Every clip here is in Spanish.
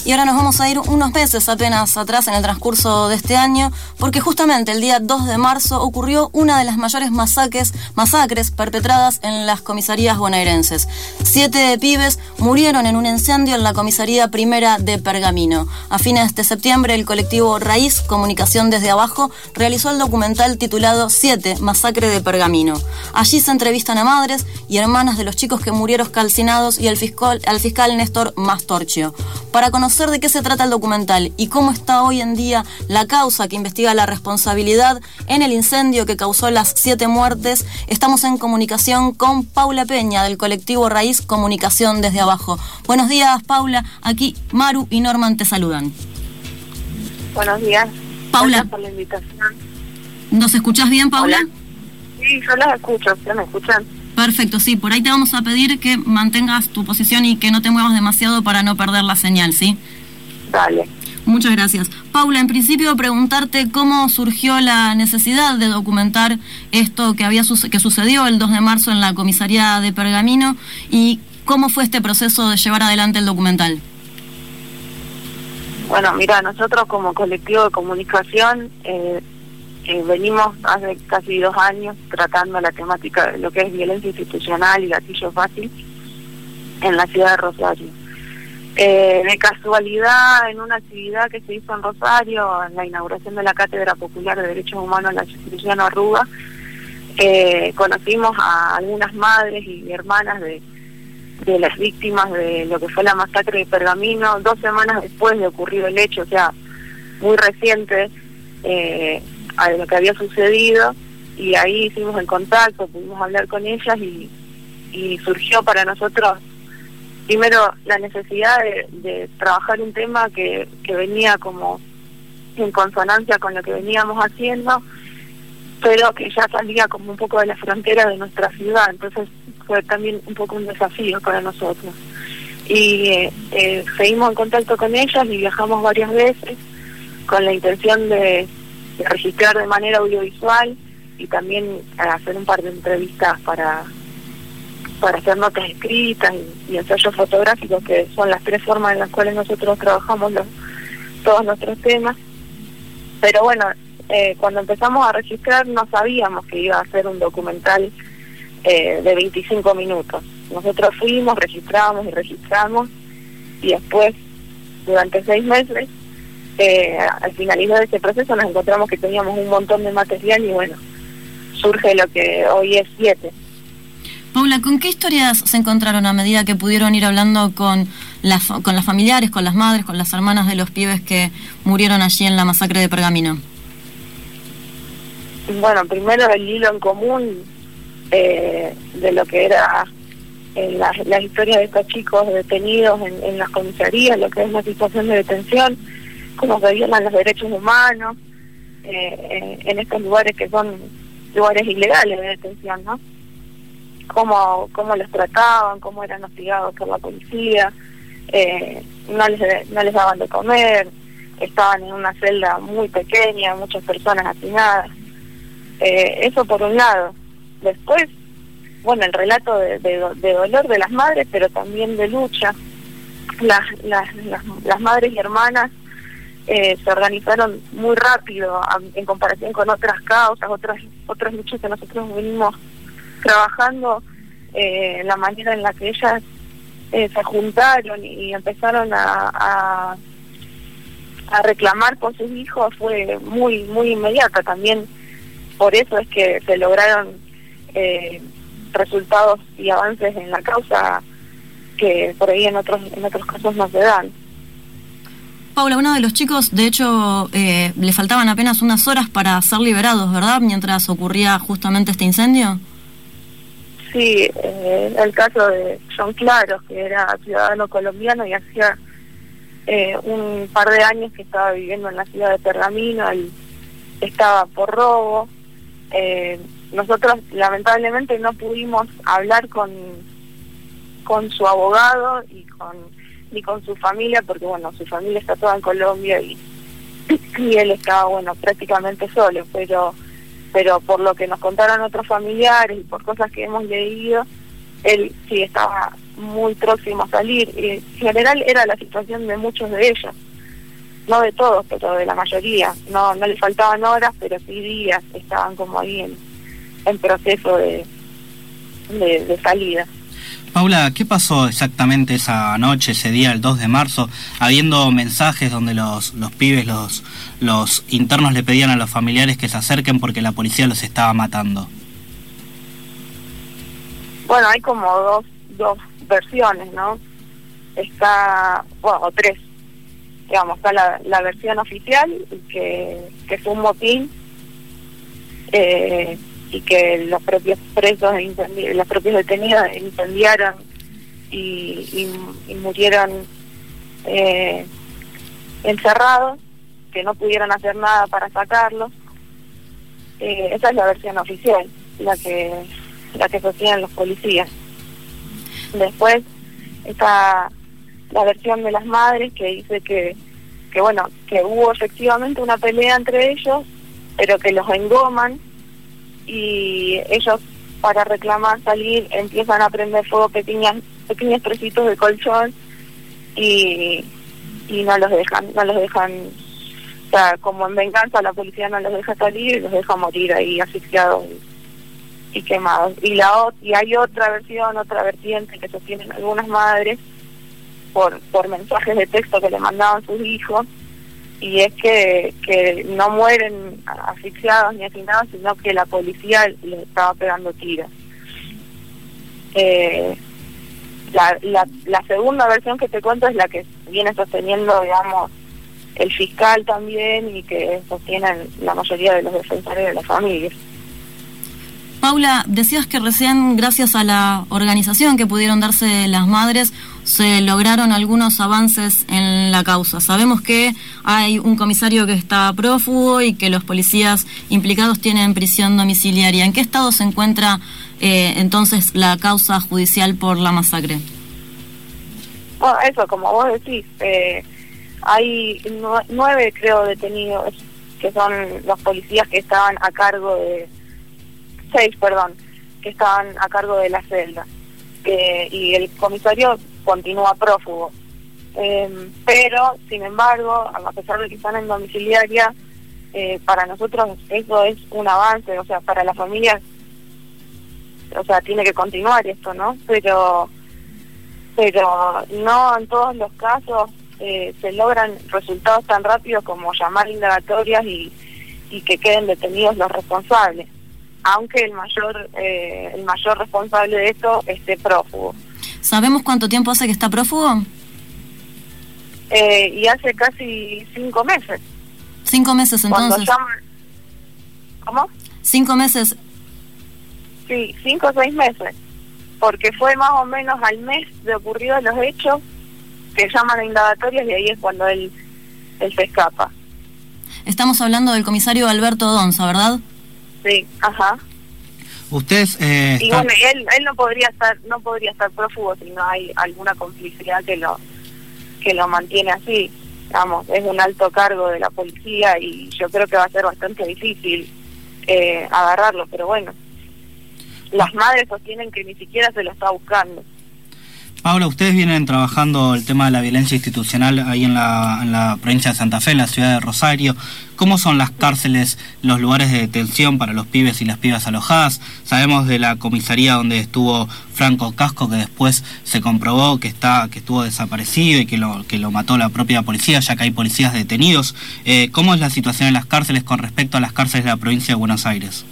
Y ahora nos vamos a ir unos meses apenas atrás en el transcurso de este año, porque justamente el día 2 de marzo ocurrió una de las mayores masacres perpetradas en las comisarías bonaerenses. 7 pibes murieron en un incendio en la comisaría primera de Pergamino. A fines de septiembre, el colectivo Raíz, Comunicación desde Abajo, realizó el documental titulado 7, Masacre de Pergamino. Allí se entrevistan a madres y hermanas de los chicos que murieron calcinados y al fiscal Néstor Mastorchio. Para conocer de qué se trata el documental y cómo está hoy en día la causa que investiga la responsabilidad en el incendio que causó las 7 muertes, estamos en comunicación con Paula Peña del colectivo Raíz Comunicación desde Abajo. Buenos días, Paula. Aquí Maru y Norman te saludan. Buenos días. Paula. Gracias por la invitación. ¿Nos escuchás bien, Paula? Hola. Sí, yo las escucho. ¿Ustedes me escuchan? Perfecto, sí. Por ahí te vamos a pedir que mantengas tu posición y que no te muevas demasiado para no perder la señal, ¿sí? Dale. Muchas gracias. Paula, en principio preguntarte cómo surgió la necesidad de documentar esto que sucedió el 2 de marzo en la comisaría de Pergamino y cómo fue este proceso de llevar adelante el documental. Bueno, mira, nosotros como colectivo de comunicación venimos hace casi 2 años tratando la temática de lo que es violencia institucional y gatillo fácil en la ciudad de Rosario. De casualidad, en una actividad que se hizo en Rosario, en la inauguración de la Cátedra Popular de Derechos Humanos en la Cipriano Arruga, conocimos a algunas madres y hermanas de las víctimas de lo que fue la masacre de Pergamino, 2 semanas después de ocurrido el hecho, o sea, muy reciente a lo que había sucedido, y ahí hicimos el contacto, pudimos hablar con ellas y surgió para nosotros primero la necesidad de trabajar un tema que venía como en consonancia con lo que veníamos haciendo, pero que ya salía como un poco de la frontera de nuestra ciudad, entonces fue también un poco un desafío para nosotros. Y seguimos en contacto con ellas y viajamos varias veces con la intención de registrar de manera audiovisual y también hacer un par de entrevistas para hacer notas escritas y ensayos fotográficos, que son las 3 formas en las cuales nosotros trabajamos todos nuestros temas. Pero bueno, cuando empezamos a registrar no sabíamos que iba a ser un documental de 25 minutos. Nosotros fuimos, registramos y después, durante 6 meses, al finalizar ese proceso nos encontramos que teníamos un montón de material y bueno, surge lo que hoy es 7. Paula, ¿con qué historias se encontraron a medida que pudieron ir hablando con las familiares, con las madres, con las hermanas de los pibes que murieron allí en la masacre de Pergamino? Bueno, primero el hilo en común de lo que era la historia de estos chicos detenidos en las comisarías, lo que es la situación de detención, cómo se violan los derechos humanos en estos lugares que son lugares ilegales de detención, ¿no? Cómo los trataban, cómo eran hostigados por la policía, no les daban de comer, estaban en una celda muy pequeña, muchas personas hacinadas. Eso por un lado. Después, bueno, el relato de dolor de las madres, pero también de lucha. Las madres y hermanas se organizaron muy rápido en comparación con otras causas, otras luchas que nosotros venimos trabajando, la manera en la que ellas se juntaron y empezaron a reclamar por sus hijos fue muy muy inmediata. También por eso es que se lograron resultados y avances en la causa que por ahí en otros casos no se dan. Paula, uno de los chicos, de hecho, le faltaban apenas unas horas para ser liberados, ¿verdad? Mientras ocurría justamente este incendio. Sí, el caso de John Claros, que era ciudadano colombiano y hacía un par de años que estaba viviendo en la ciudad de Pergamino y estaba por robo. Nosotros lamentablemente no pudimos hablar con su abogado ni con su familia, porque bueno, su familia está toda en Colombia y él estaba, bueno, prácticamente solo, pero por lo que nos contaron otros familiares y por cosas que hemos leído, él sí estaba muy próximo a salir. Y en general era la situación de muchos de ellos, no de todos, pero de la mayoría. No les faltaban horas, pero sí días, estaban como ahí en proceso de salida. Paula, ¿qué pasó exactamente esa noche, ese día, el 2 de marzo, habiendo mensajes donde los pibes, los internos le pedían a los familiares que se acerquen porque la policía los estaba matando? Bueno, hay como dos versiones, ¿no? O tres, digamos, está la versión oficial, que fue un motín, y que los propios presos, los propios detenidos incendiaron y murieron encerrados, que no pudieron hacer nada para sacarlos. Esa es la versión oficial, la que sostienen los policías. Después está la versión de las madres, que dice que hubo efectivamente una pelea entre ellos, pero que los engoman, y ellos, para reclamar salir, empiezan a prender fuego pequeños trocitos de colchón y no los dejan, o sea, como en venganza la policía no los deja salir y los deja morir ahí asfixiados y quemados. Y hay otra vertiente que sostienen algunas madres por mensajes de texto que le mandaban sus hijos, y es que no mueren asfixiados ni asesinados, sino que la policía les estaba pegando tiros. La segunda versión que te cuento es la que viene sosteniendo, digamos, el fiscal también, y que sostienen la mayoría de los defensores de las familias. Paula, decías que recién, gracias a la organización que pudieron darse las madres, se lograron algunos avances en la causa. Sabemos que hay un comisario que está prófugo y que los policías implicados tienen prisión domiciliaria. ¿En qué estado se encuentra entonces la causa judicial por la masacre? Bueno, eso, como vos decís, hay 9, creo, detenidos, que son los policías que estaban a cargo de... 6, que estaban a cargo de la celda, y el comisario continúa prófugo, pero sin embargo, a pesar de que están en domiciliaria, para nosotros eso es un avance, o sea, para la familia, o sea, tiene que continuar esto, ¿no? Pero no en todos los casos se logran resultados tan rápidos como llamar indagatorias y que queden detenidos los responsables, aunque el mayor responsable de esto esté prófugo. ¿Sabemos cuánto tiempo hace que está prófugo? Y hace casi 5 meses. 5 meses entonces. ¿Cómo? 5 meses. Sí, 5 o 6 meses, porque fue más o menos al mes de ocurridos los hechos que llaman a indagatorias, y ahí es cuando él se escapa. Estamos hablando del comisario Alberto Donza, ¿verdad? Sí, ajá. Ustedes y bueno, él no podría estar prófugo si no hay alguna complicidad que lo mantiene así. Vamos, es un alto cargo de la policía y yo creo que va a ser bastante difícil agarrarlo, pero bueno, las madres sostienen que ni siquiera se lo está buscando. Paula, ustedes vienen trabajando el tema de la violencia institucional ahí en la provincia de Santa Fe, en la ciudad de Rosario. ¿Cómo son las cárceles, los lugares de detención para los pibes y las pibas alojadas? Sabemos de la comisaría donde estuvo Franco Casco, que después se comprobó que estuvo desaparecido y que lo mató la propia policía, ya que hay policías detenidos. ¿Cómo es la situación en las cárceles con respecto a las cárceles de la provincia de Buenos Aires?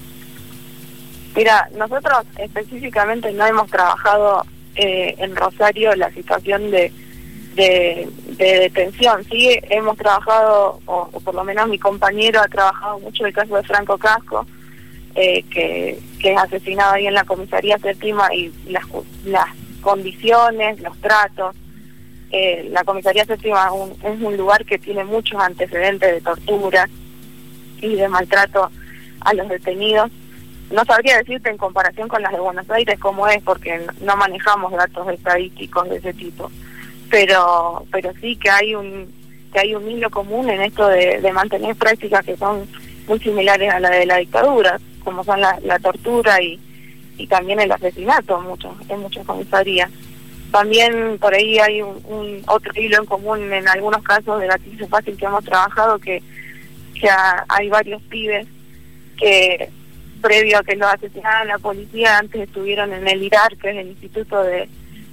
Mira, nosotros específicamente no hemos trabajado en Rosario la situación de detención. Sí hemos trabajado, o por lo menos mi compañero ha trabajado mucho el caso de Franco Casco, que es asesinado ahí en la comisaría séptima, y las condiciones, los tratos. La comisaría séptima es un lugar que tiene muchos antecedentes de tortura y de maltrato a los detenidos. No sabría decirte en comparación con las de Buenos Aires cómo es, porque no manejamos datos estadísticos de ese tipo, pero sí que hay un hilo común en esto de mantener prácticas que son muy similares a la de la dictadura, como son la tortura y también el asesinato en muchas comisarías. También por ahí hay un otro hilo en común en algunos casos de gatillo fácil que hemos trabajado, que hay varios pibes que previo a que los asesinaran la policía antes estuvieron en el IRAR, que es el Instituto de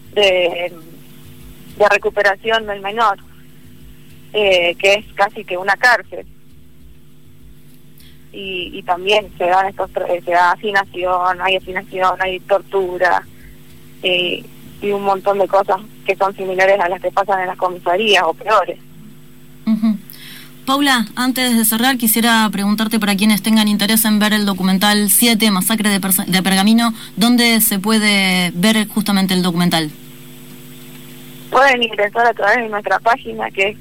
Recuperación del Menor, que es casi que una cárcel. Y también se da afinación, hay tortura, y un montón de cosas que son similares a las que pasan en las comisarías o peores. Uh-huh. Paula, antes de cerrar quisiera preguntarte para quienes tengan interés en ver el documental 7, Masacre de Pergamino, ¿dónde se puede ver justamente el documental? Pueden ingresar a través de nuestra página, que es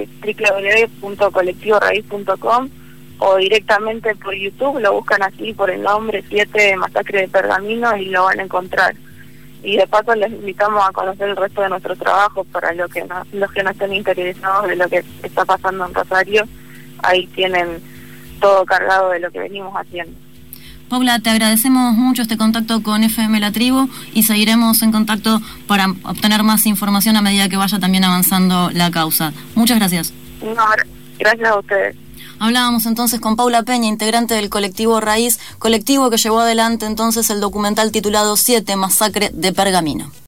www.colectivoraiz.com, o directamente por YouTube, lo buscan así por el nombre 7, Masacre de Pergamino, y lo van a encontrar. Y de paso les invitamos a conocer el resto de nuestro trabajo para los que no estén interesados de lo que está pasando en Rosario. Ahí tienen todo cargado de lo que venimos haciendo. Paula, te agradecemos mucho este contacto con FM La Tribu y seguiremos en contacto para obtener más información a medida que vaya también avanzando la causa. Muchas gracias. No, gracias a ustedes. Hablábamos entonces con Paula Peña, integrante del colectivo Raíz, colectivo que llevó adelante entonces el documental titulado 7, Masacre de Pergamino.